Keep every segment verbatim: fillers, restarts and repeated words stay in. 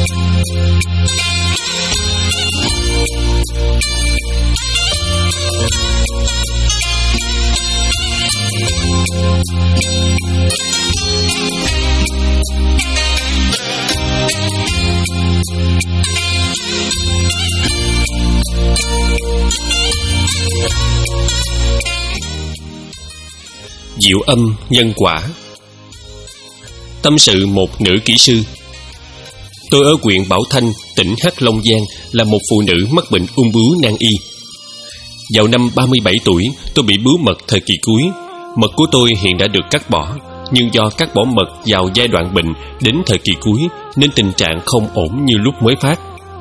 Diệu âm nhân quả. Tâm sự một nữ kỹ sư. Tôi ở huyện Bảo Thanh, tỉnh Hắc Long Giang là một phụ nữ mắc bệnh ung bướu nan y. Vào năm ba mươi bảy tuổi, tôi bị bướu mật thời kỳ cuối. Mật của tôi hiện đã được cắt bỏ, nhưng do cắt bỏ mật vào giai đoạn bệnh đến thời kỳ cuối nên tình trạng không ổn như lúc mới phát.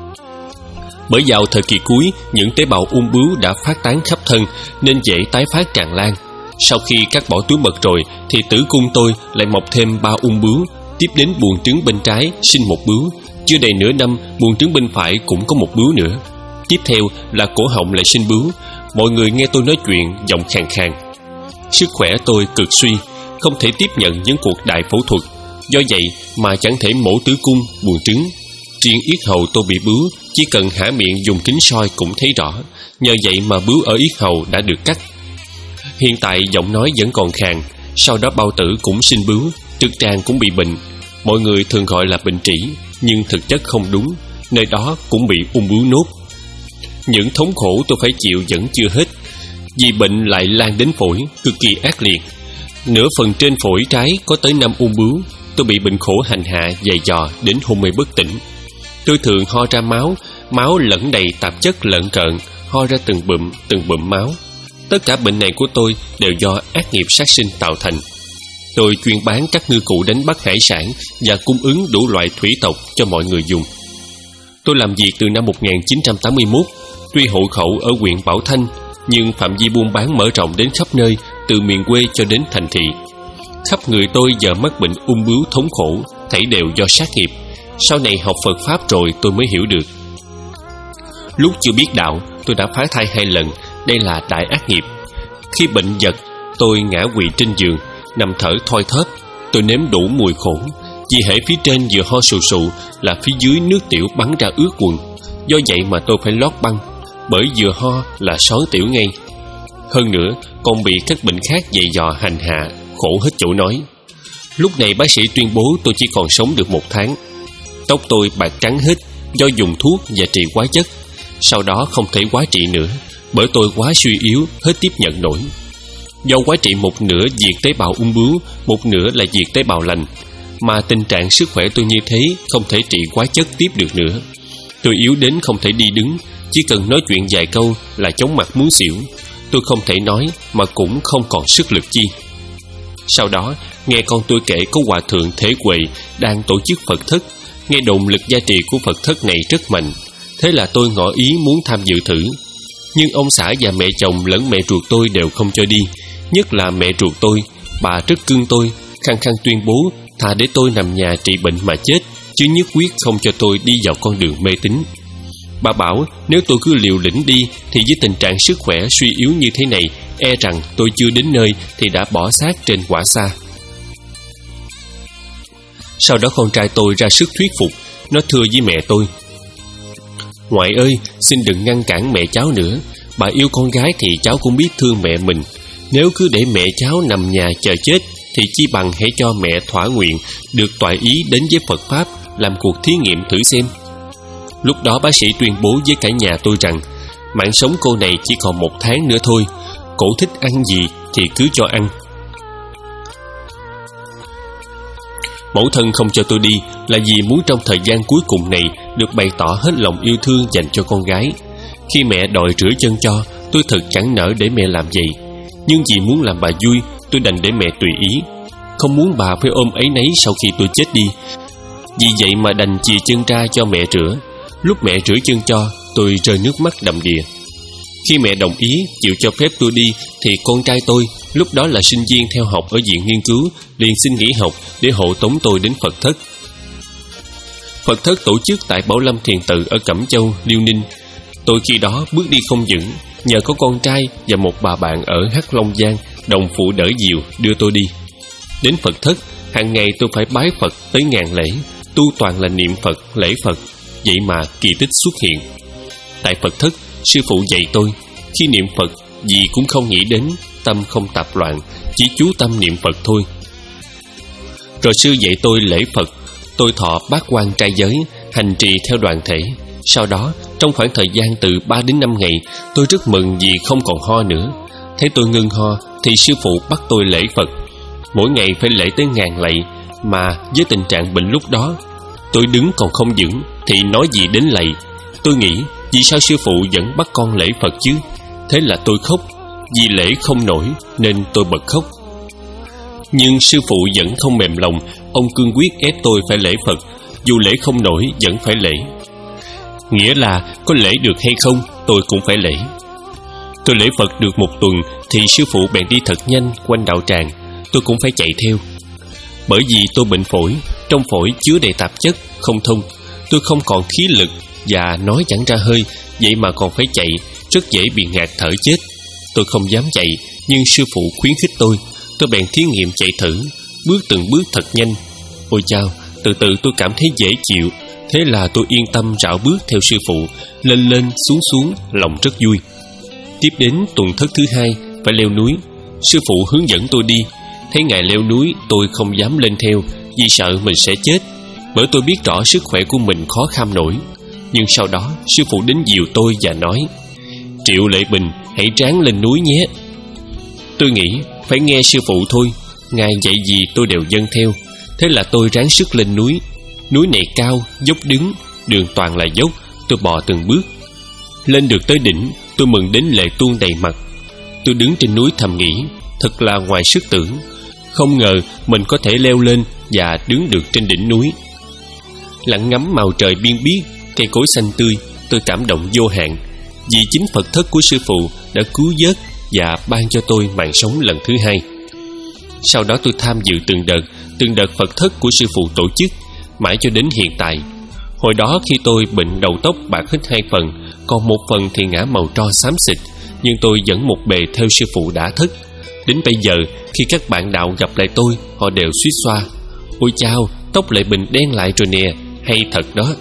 Bởi vào thời kỳ cuối, những tế bào ung bướu đã phát tán khắp thân nên dễ tái phát tràn lan. Sau khi cắt bỏ túi mật rồi thì tử cung tôi lại mọc thêm ba ung bướu, tiếp đến buồng trứng bên trái sinh một bướu. Chưa đầy nửa năm, buồng trứng bên phải cũng có một bướu nữa. Tiếp theo là cổ họng lại sinh bướu. Mọi người nghe tôi nói chuyện giọng khàn khàn. Sức khỏe tôi cực suy, không thể tiếp nhận những cuộc đại phẫu thuật. Do vậy mà chẳng thể mổ tử cung, buồng trứng. Riêng yết hầu tôi bị bướu, chỉ cần há miệng dùng kính soi cũng thấy rõ. Nhờ vậy mà bướu ở yết hầu đã được cắt. Hiện tại giọng nói vẫn còn khàn. Sau đó bao tử cũng sinh bướu, trực tràng cũng bị bệnh. Mọi người thường gọi là bệnh trĩ, nhưng thực chất không đúng. Nơi đó cũng bị ung bướu nốt. Những thống khổ tôi phải chịu vẫn chưa hết. Vì bệnh lại lan đến phổi, cực kỳ ác liệt. Nửa phần trên phổi trái có tới năm ung bướu. Tôi bị bệnh khổ hành hạ dày dò đến hôn mê bất tỉnh. Tôi thường ho ra máu, máu lẫn đầy tạp chất lợn cợn, ho ra từng bụm, từng bụm máu. Tất cả bệnh này của tôi đều do ác nghiệp sát sinh tạo thành. Tôi chuyên bán các ngư cụ đánh bắt hải sản và cung ứng đủ loại thủy tộc cho mọi người dùng. Tôi làm việc từ năm một nghìn chín trăm tám mươi mốt, tuy hộ khẩu ở huyện Bảo Thanh, nhưng phạm vi buôn bán mở rộng đến khắp nơi, từ miền quê cho đến thành thị. Khắp người tôi giờ mắc bệnh ung bướu thống khổ, thảy đều do sát nghiệp. Sau này học Phật Pháp rồi tôi mới hiểu được. Lúc chưa biết đạo, tôi đã phá thai hai lần. Đây là đại ác nghiệp. Khi bệnh giật, tôi ngã quỵ trên giường, nằm thở thoi thóp. Tôi nếm đủ mùi khổ. Vì hễ phía trên vừa ho sù sù là phía dưới nước tiểu bắn ra ướt quần. Do vậy mà tôi phải lót băng, bởi vừa ho là xón tiểu ngay. Hơn nữa còn bị các bệnh khác dày dò hành hạ, khổ hết chỗ nói. Lúc này bác sĩ tuyên bố tôi chỉ còn sống được một tháng. Tóc tôi bạc trắng hết do dùng thuốc và trị hóa chất. Sau đó không thể hóa trị nữa, bởi tôi quá suy yếu, hết tiếp nhận nổi. Do hóa trị một nửa diệt tế bào ung bướu, một nửa là diệt tế bào lành, mà tình trạng sức khỏe tôi như thế không thể trị hóa chất tiếp được nữa. Tôi yếu đến không thể đi đứng, chỉ cần nói chuyện vài câu là chóng mặt muốn xỉu. Tôi không thể nói mà cũng không còn sức lực chi. Sau đó nghe con tôi kể có hòa thượng Thế Huệ đang tổ chức Phật thất. Nghe đồn lực gia trì của Phật thất này rất mạnh. Thế là tôi ngỏ ý muốn tham dự thử. Nhưng ông xã và mẹ chồng lẫn mẹ ruột tôi đều không cho đi. Nhất là mẹ ruột tôi, bà rất cưng tôi, khăng khăng tuyên bố thà để tôi nằm nhà trị bệnh mà chết, chứ nhất quyết không cho tôi đi vào con đường mê tín. Bà bảo nếu tôi cứ liều lĩnh đi thì với tình trạng sức khỏe suy yếu như thế này, e rằng tôi chưa đến nơi thì đã bỏ xác trên quả xa. Sau đó con trai tôi ra sức thuyết phục. Nó thưa với mẹ tôi: "Ngoại ơi, xin đừng ngăn cản mẹ cháu nữa. Bà yêu con gái thì cháu cũng biết thương mẹ mình. Nếu cứ để mẹ cháu nằm nhà chờ chết thì chi bằng hãy cho mẹ thỏa nguyện được toại ý đến với Phật Pháp, làm cuộc thí nghiệm thử xem." Lúc đó bác sĩ tuyên bố với cả nhà tôi rằng mạng sống cô này chỉ còn một tháng nữa thôi. Cổ thích ăn gì thì cứ cho ăn. Mẫu thân không cho tôi đi là vì muốn trong thời gian cuối cùng này được bày tỏ hết lòng yêu thương dành cho con gái. Khi mẹ đòi rửa chân cho, tôi thật chẳng nỡ để mẹ làm vậy. Nhưng vì muốn làm bà vui, tôi đành để mẹ tùy ý. Không muốn bà phải ôm áy náy sau khi tôi chết đi. Vì vậy mà đành chìa chân ra cho mẹ rửa. Lúc mẹ rửa chân cho, tôi rơi nước mắt đầm đìa. Khi mẹ đồng ý chịu cho phép tôi đi thì con trai tôi, lúc đó là sinh viên theo học ở viện nghiên cứu, liền xin nghỉ học để hộ tống tôi đến Phật thất. Phật thất tổ chức tại Bảo Lâm Thiền Tự ở Cẩm Châu, Liêu Ninh. Tôi khi đó bước đi không vững, nhờ có con trai và một bà bạn ở Hắc Long Giang đồng phụ đỡ dìu đưa tôi đi. Đến Phật thất, hàng ngày tôi phải bái Phật tới ngàn lễ. tu toàn là niệm Phật, lễ Phật, vậy mà kỳ tích xuất hiện. Tại Phật thất, sư phụ dạy tôi, khi niệm Phật, gì cũng không nghĩ đến, tâm không tạp loạn, chỉ chú tâm niệm Phật thôi. Rồi sư dạy tôi lễ Phật, tôi thọ bát quan trai giới, hành trì theo đoàn thể. Sau đó, trong khoảng thời gian từ ba đến năm ngày, tôi rất mừng vì không còn ho nữa. Thấy tôi ngưng ho, thì sư phụ bắt tôi lễ Phật. Mỗi ngày phải lễ tới ngàn lạy, mà với tình trạng bệnh lúc đó, tôi đứng còn không vững, thì nói gì đến lạy. Tôi nghĩ, vì sao sư phụ vẫn bắt con lễ Phật chứ? Thế là tôi khóc, vì lễ không nổi nên tôi bật khóc. Nhưng sư phụ vẫn không mềm lòng, ông cương quyết ép tôi phải lễ Phật, dù lễ không nổi vẫn phải lễ. Nghĩa là có lễ được hay không, tôi cũng phải lễ. Tôi lễ Phật được một tuần thì sư phụ bèn đi thật nhanh quanh đạo tràng, tôi cũng phải chạy theo. Bởi vì tôi bệnh phổi, trong phổi chứa đầy tạp chất, không thông, tôi không còn khí lực và nói chẳng ra hơi, vậy mà còn phải chạy, rất dễ bị ngạt thở chết. Tôi không dám chạy, nhưng sư phụ khuyến khích tôi, tôi bèn thí nghiệm chạy thử, bước từng bước thật nhanh. Ôi chao, từ từ tôi cảm thấy dễ chịu, thế là tôi yên tâm rảo bước theo sư phụ, lên lên xuống xuống, lòng rất vui. Tiếp đến tuần thất thứ hai, phải leo núi. Sư phụ hướng dẫn tôi đi. Thấy ngài leo núi, tôi không dám lên theo, vì sợ mình sẽ chết, bởi tôi biết rõ sức khỏe của mình khó kham nổi. Nhưng sau đó, sư phụ đến dìu tôi và nói, Triệu Lệ Bình, hãy ráng lên núi nhé. Tôi nghĩ phải nghe sư phụ thôi, ngài dạy gì tôi đều dâng theo. Thế là tôi ráng sức lên núi. Núi này cao, dốc đứng, đường toàn là dốc, tôi bò từng bước. Lên được tới đỉnh, tôi mừng đến lệ tuôn đầy mặt. Tôi đứng trên núi thầm nghĩ, thật là ngoài sức tưởng. Không ngờ mình có thể leo lên và đứng được trên đỉnh núi. Lặng ngắm màu trời biên biếc, cây cối xanh tươi, tôi cảm động vô hạn, vì chính Phật thất của sư phụ đã cứu vớt và ban cho tôi mạng sống lần thứ hai. Sau đó tôi tham dự từng đợt, từng đợt Phật thất của sư phụ tổ chức, mãi cho đến hiện tại. Hồi đó khi tôi bệnh đầu tóc bạc hết hai phần, còn một phần thì ngã màu tro xám xịt, nhưng tôi vẫn một bề theo sư phụ đã thất. Đến bây giờ, khi các bạn đạo gặp lại tôi, họ đều suýt xoa, ôi chao, tóc Lệ Bình đen lại rồi nè, hay thật đó.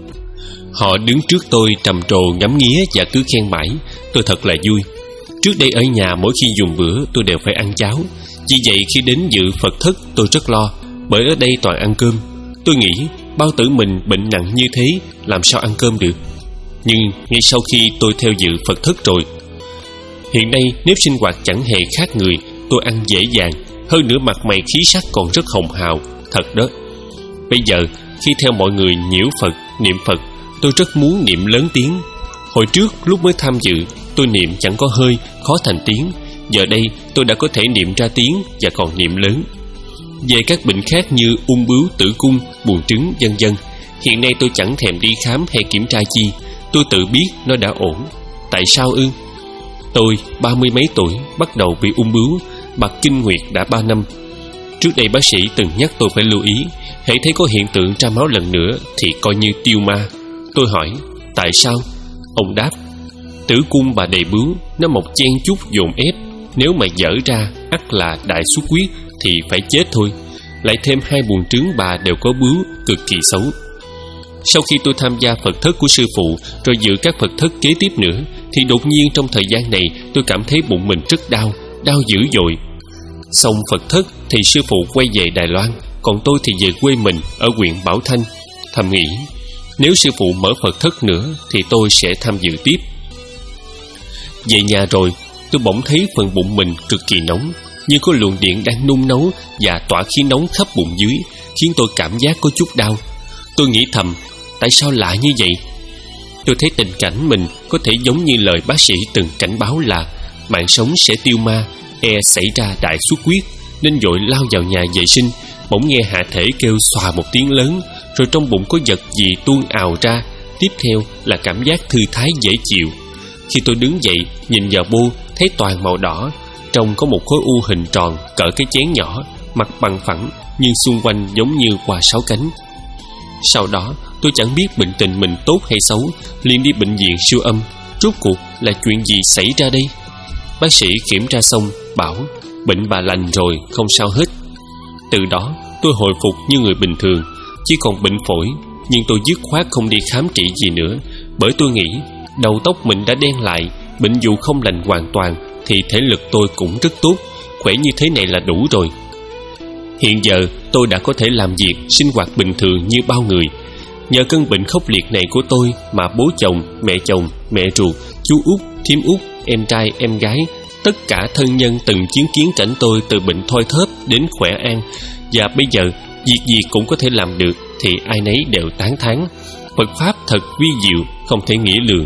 Họ đứng trước tôi trầm trồ ngắm nghía và cứ khen mãi, tôi thật là vui. Trước đây ở nhà mỗi khi dùng bữa tôi đều phải ăn cháo, vì vậy khi đến dự Phật thất tôi rất lo, bởi ở đây toàn ăn cơm. Tôi nghĩ bao tử mình bệnh nặng như thế, làm sao ăn cơm được. Nhưng ngay sau khi tôi theo dự Phật thất rồi, hiện nay nếu sinh hoạt chẳng hề khác người, tôi ăn dễ dàng, hơn nữa mặt mày khí sắc còn rất hồng hào, thật đó. Bây giờ khi theo mọi người nhiễu Phật, niệm Phật, tôi rất muốn niệm lớn tiếng. Hồi trước lúc mới tham dự, tôi niệm chẳng có hơi, khó thành tiếng. Giờ đây tôi đã có thể niệm ra tiếng và còn niệm lớn. Về các bệnh khác như ung bướu, tử cung, buồng trứng, vân vân, hiện nay tôi chẳng thèm đi khám hay kiểm tra chi. Tôi tự biết nó đã ổn. Tại sao ư? Tôi ba mươi mấy tuổi bắt đầu bị ung bướu, bạc kinh nguyệt đã ba năm. Trước đây bác sĩ từng nhắc tôi phải lưu ý, hễ thấy có hiện tượng ra máu lần nữa thì coi như tiêu ma. Tôi hỏi tại sao? Ông đáp, tử cung bà đầy bướu, nó mọc chen chúc dồn ép, nếu mà dở ra ắt là đại xuất huyết thì phải chết thôi. Lại thêm hai buồng trứng bà đều có bướu, cực kỳ xấu. Sau khi tôi tham gia Phật thất của sư phụ, rồi dự các Phật thất kế tiếp nữa, thì đột nhiên trong thời gian này tôi cảm thấy bụng mình rất đau, đau dữ dội. Xong Phật thất thì sư phụ quay về Đài Loan, còn tôi thì về quê mình ở huyện Bảo Thanh. Thầm nghĩ, nếu sư phụ mở Phật thất nữa thì tôi sẽ tham dự tiếp. Về nhà rồi, tôi bỗng thấy phần bụng mình cực kỳ nóng, như có luồng điện đang nung nấu và tỏa khí nóng khắp bụng dưới, khiến tôi cảm giác có chút đau. Tôi nghĩ thầm, tại sao lạ như vậy? Tôi thấy tình cảnh mình có thể giống như lời bác sĩ từng cảnh báo là mạng sống sẽ tiêu ma, e xảy ra đại xuất huyết, nên vội lao vào nhà vệ sinh. Bỗng nghe hạ thể kêu xòa một tiếng lớn, rồi trong bụng có vật gì tuôn ào ra. Tiếp theo là cảm giác thư thái dễ chịu. Khi tôi đứng dậy nhìn vào bô, thấy toàn màu đỏ, trong có một khối u hình tròn cỡ cái chén nhỏ, mặt bằng phẳng, nhưng xung quanh giống như hoa sáu cánh. Sau đó tôi chẳng biết bệnh tình mình tốt hay xấu, liền đi bệnh viện siêu âm. Rốt cuộc là chuyện gì xảy ra đây? Bác sĩ kiểm tra xong bảo bệnh bà lành rồi, không sao hết. Từ đó tôi hồi phục như người bình thường. chỉ còn bệnh phổi. Nhưng tôi dứt khoát không đi khám trị gì nữa, bởi tôi nghĩ đầu tóc mình đã đen lại, bệnh dù không lành hoàn toàn thì thể lực tôi cũng rất tốt, khỏe như thế này là đủ rồi. Hiện giờ tôi đã có thể làm việc, sinh hoạt bình thường như bao người. Nhờ cơn bệnh khốc liệt này của tôi mà bố chồng, mẹ chồng, mẹ ruột, chú út, thím út, em trai, em gái, tất cả thân nhân từng chứng kiến cảnh tôi từ bệnh thoi thóp đến khỏe an, và bây giờ việc gì cũng có thể làm được, thì ai nấy đều tán thán. Phật Pháp thật vi diệu, không thể nghĩ lường.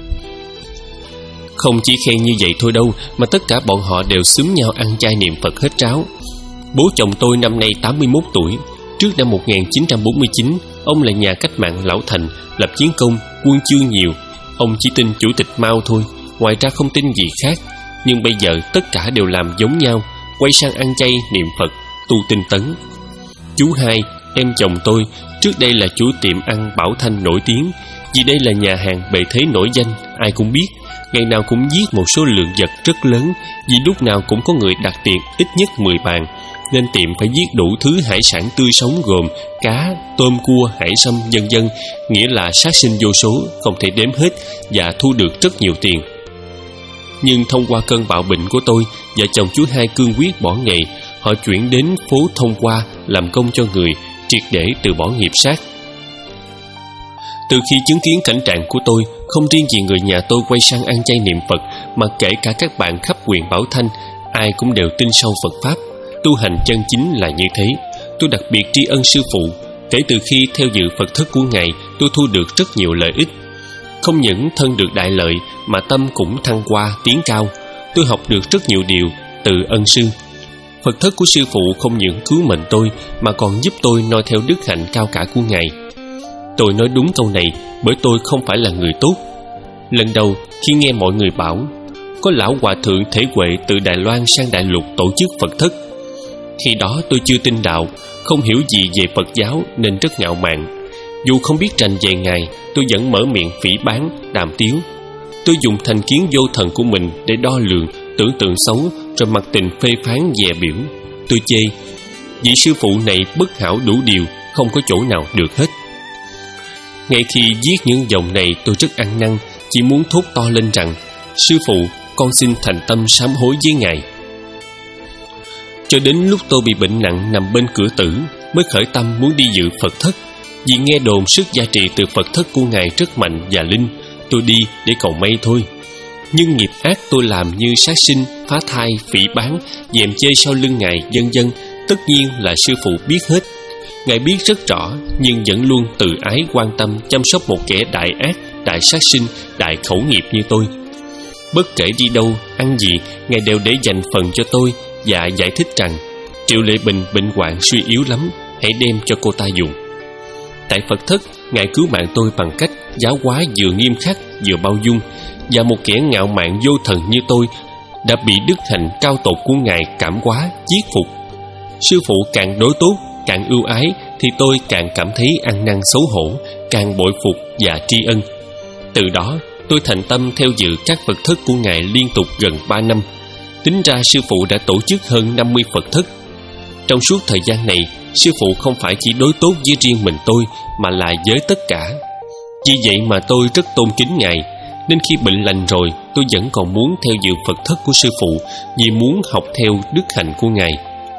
Không chỉ khen như vậy thôi đâu, mà tất cả bọn họ đều xúm nhau ăn chay niệm Phật hết ráo. Bố chồng tôi năm nay tám mươi mốt tuổi. Trước năm một nghìn chín trăm bốn mươi chín, ông là nhà cách mạng lão thành, lập chiến công, quân chương nhiều. Ông chỉ tin Chủ tịch Mao thôi, ngoài ra không tin gì khác. Nhưng bây giờ tất cả đều làm giống nhau, quay sang ăn chay niệm Phật, tu tinh tấn. Chú hai, em chồng tôi, trước đây là chủ tiệm ăn Bảo Thanh nổi tiếng. Vì đây là nhà hàng bề thế nổi danh, ai cũng biết. Ngày nào cũng giết một số lượng vật rất lớn, vì lúc nào cũng có người đặt tiệc ít nhất mười bàn, nên tiệm phải giết đủ thứ hải sản tươi sống gồm cá, tôm, cua, hải sâm, vân vân, nghĩa là sát sinh vô số, không thể đếm hết, và thu được rất nhiều tiền. Nhưng thông qua cơn bạo bệnh của tôi, vợ chồng chú hai cương quyết bỏ nghề. Họ chuyển đến phố Thông Qua làm công cho người, triệt để từ bỏ nghiệp sát. Từ khi chứng kiến cảnh trạng của tôi, không riêng gì người nhà tôi quay sang ăn chay niệm Phật, mà kể cả các bạn khắp huyện Bảo Thanh, ai cũng đều tin sâu Phật Pháp. Tu hành chân chính là như thế. Tôi đặc biệt tri ân sư phụ. Kể từ khi theo dự Phật thất của Ngài, tôi thu được rất nhiều lợi ích. Không những thân được đại lợi, mà tâm cũng thăng hoa, tiến cao. Tôi học được rất nhiều điều từ ân sư. Phật thất của sư phụ không những cứu mệnh tôi, mà còn giúp tôi noi theo đức hạnh cao cả của Ngài. Tôi nói đúng câu này bởi tôi không phải là người tốt. Lần đầu khi nghe mọi người bảo có lão hòa thượng thể huệ từ Đài Loan sang Đại Lục tổ chức Phật thất, khi đó tôi chưa tin đạo, không hiểu gì về Phật giáo nên rất ngạo mạn. Dù không biết rành về Ngài, tôi vẫn mở miệng phỉ báng, đàm tiếu. Tôi dùng thành kiến vô thần của mình để đo lường, tưởng tượng xấu, rồi mặc tình phê phán dè biểu. Tôi chê vị sư phụ này bất hảo đủ điều, không có chỗ nào được hết. Ngay khi viết những dòng này, tôi rất ăn năn, chỉ muốn thốt to lên rằng: sư phụ, con xin thành tâm sám hối với Ngài. Cho đến lúc tôi bị bệnh nặng nằm bên cửa tử, mới khởi tâm muốn đi dự Phật thất. Vì nghe đồn sức gia trì từ Phật thất của Ngài rất mạnh và linh, tôi đi để cầu may thôi. Nhưng nghiệp ác tôi làm như sát sinh, phá thai, phỉ báng, dèm chê sau lưng Ngài, vân vân, tất nhiên là sư phụ biết hết. Ngài biết rất rõ, nhưng vẫn luôn từ ái quan tâm chăm sóc một kẻ đại ác, đại sát sinh, đại khẩu nghiệp như tôi. Bất kể đi đâu, ăn gì, Ngài đều để dành phần cho tôi và giải thích rằng: Triệu Lệ Bình bệnh hoạn suy yếu lắm, hãy đem cho cô ta dùng. Tại Phật thất, Ngài cứu mạng tôi bằng cách giáo hóa vừa nghiêm khắc vừa bao dung, và một kẻ ngạo mạn vô thần như tôi đã bị đức hạnh cao tột của Ngài cảm hóa, chiết phục. Sư phụ càng đối tốt, càng ưu ái, thì tôi càng cảm thấy ăn năn xấu hổ, càng bội phục và tri ân. Từ đó, tôi thành tâm theo dự các Phật thất của Ngài liên tục gần ba năm. Tính ra sư phụ đã tổ chức hơn năm mươi Phật thất. Trong suốt thời gian này, sư phụ không phải chỉ đối tốt với riêng mình tôi, mà là với tất cả. Vì vậy mà tôi rất tôn kính Ngài, nên khi bệnh lành rồi, tôi vẫn còn muốn theo dự Phật thất của sư phụ, vì muốn học theo đức hạnh của Ngài.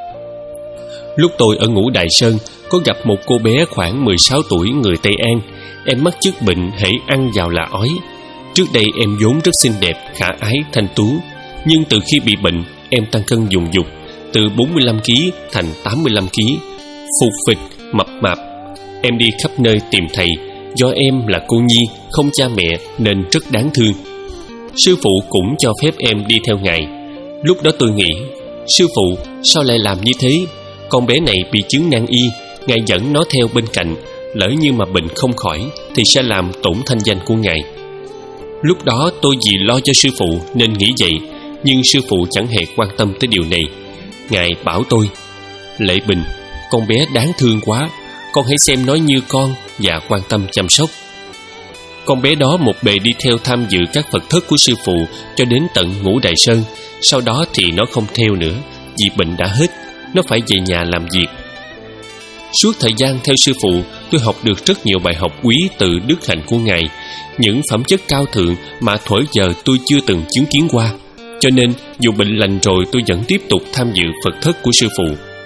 Lúc tôi ở Ngũ Đại Sơn, có gặp một cô bé khoảng mười sáu tuổi người Tây An. Em mắc chứng bệnh hễ ăn vào là ói. Trước đây em vốn rất xinh đẹp, khả ái, thanh tú. Nhưng từ khi bị bệnh, em tăng cân dùng dục, từ bốn mươi lăm ki lô gam thành tám mươi lăm ki lô gam, phụt phịch, mập mạp. Em đi khắp nơi tìm thầy. Do em là cô nhi, không cha mẹ nên rất đáng thương. Sư phụ cũng cho phép em đi theo Ngài. Lúc đó tôi nghĩ: sư phụ, sao lại làm như thế? Con bé này bị chứng nan y, Ngài dẫn nó theo bên cạnh, lỡ như mà bệnh không khỏi thì sẽ làm tổn thanh danh của Ngài. Lúc đó tôi vì lo cho sư phụ nên nghĩ vậy, nhưng sư phụ chẳng hề quan tâm tới điều này. Ngài bảo tôi: Lệ Bình, con bé đáng thương quá, con hãy xem nó như con và quan tâm chăm sóc. Con bé đó một bề đi theo tham dự các Phật thất của sư phụ cho đến tận Ngũ Đại Sơn. Sau đó thì nó không theo nữa, vì bệnh đã hết, nó phải về nhà làm việc. Suốt thời gian theo sư phụ, tôi học được rất nhiều bài học quý từ đức hạnh của Ngài, những phẩm chất cao thượng mà thuở giờ tôi chưa từng chứng kiến qua. Cho nên dù bệnh lành rồi, tôi vẫn tiếp tục tham dự Phật thất của sư phụ.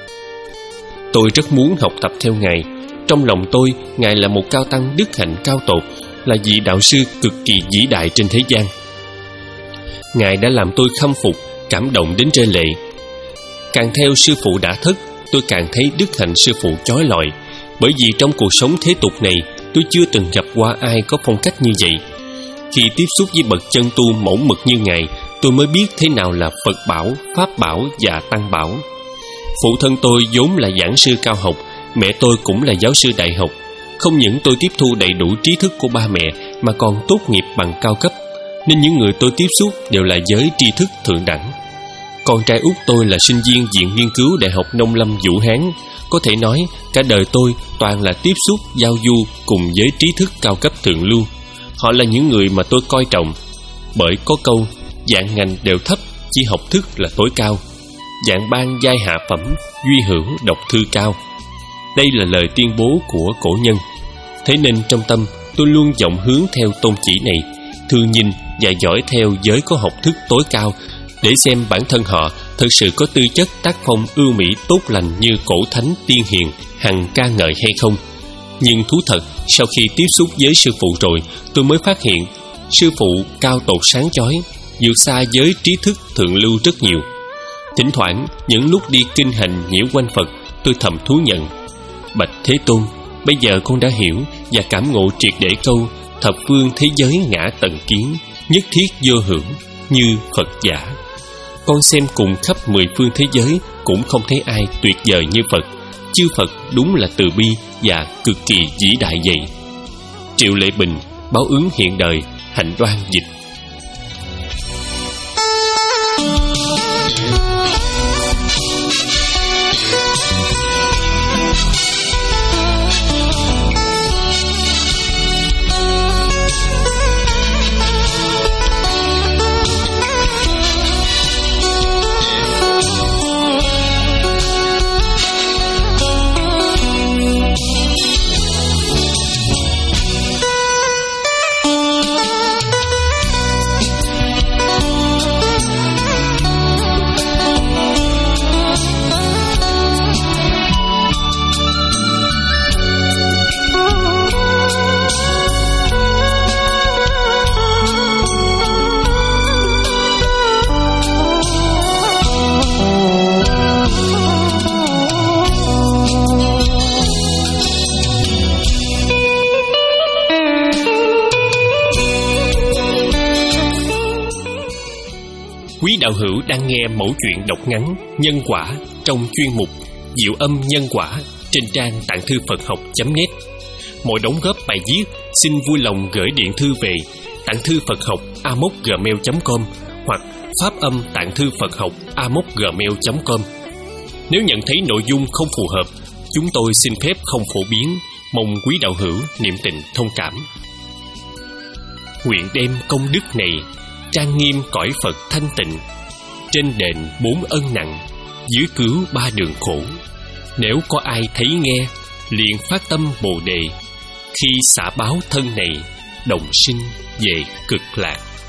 Tôi rất muốn học tập theo Ngài. Trong lòng tôi, Ngài là một cao tăng đức hạnh cao tột, là vị đạo sư cực kỳ vĩ đại trên thế gian. Ngài đã làm tôi khâm phục, cảm động đến rơi lệ. Càng theo sư phụ đã thất, tôi càng thấy đức hạnh sư phụ chói lọi. Bởi vì trong cuộc sống thế tục này, tôi chưa từng gặp qua ai có phong cách như vậy. Khi tiếp xúc với bậc chân tu mẫu mực như Ngài, tôi mới biết thế nào là Phật bảo, Pháp bảo và Tăng bảo. Phụ thân tôi vốn là giảng sư cao học, mẹ tôi cũng là giáo sư đại học. Không những tôi tiếp thu đầy đủ trí thức của ba mẹ, mà còn tốt nghiệp bằng cao cấp, nên những người tôi tiếp xúc đều là giới tri thức thượng đẳng. Con trai út tôi là sinh viên Viện Nghiên cứu Đại học Nông lâm Vũ Hán. Có thể nói cả đời tôi toàn là tiếp xúc, giao du cùng với trí thức cao cấp thượng lưu. Họ là những người mà tôi coi trọng. Bởi có câu dạng ngành đều thấp, chỉ học thức là tối cao. Dạng ban giai hạ phẩm, duy hữu đọc thư cao. Đây là lời tuyên bố của cổ nhân. Thế nên trong tâm tôi luôn vọng hướng theo tôn chỉ này, thương nhìn và dõi theo giới có học thức tối cao, để xem bản thân họ thực sự có tư chất tác phong ưu mỹ tốt lành như cổ thánh tiên hiền hằng ca ngợi hay không. Nhưng thú thật, sau khi tiếp xúc với sư phụ rồi, tôi mới phát hiện sư phụ cao tột sáng chói, vượt xa giới trí thức thượng lưu rất nhiều. Thỉnh thoảng những lúc đi kinh hành nhiễu quanh Phật, tôi thầm thú nhận: bạch Thế Tôn, bây giờ con đã hiểu và cảm ngộ triệt để câu thập phương thế giới ngã tận kiến, nhất thiết vô hưởng như Phật giả. Con xem cùng khắp mười phương thế giới cũng không thấy ai tuyệt vời như Phật. Chư Phật đúng là từ bi và cực kỳ vĩ đại vậy. Triệu Lệ Bình, Báo ứng hiện đời, Hạnh Đoan dịch. Quý đạo hữu đang nghe mẫu chuyện đọc ngắn Nhân Quả trong chuyên mục Diệu Âm Nhân Quả trên trang tạng thư Phật học chấm net. Mọi đóng góp bài viết xin vui lòng gửi điện thư về tạng thư Phật học a m o c gmail chấm com hoặc pháp âm tạng thư Phật học a m o c gmail chấm com. Nếu nhận thấy nội dung không phù hợp, chúng tôi xin phép không phổ biến, mong quý đạo hữu niệm tình thông cảm. Nguyện đem công đức này trang nghiêm cõi Phật thanh tịnh, trên đền bốn ân nặng, dưới cứu ba đường khổ. Nếu có ai thấy nghe, liền phát tâm Bồ đề, khi xả báo thân này, đồng sinh về cực lạc.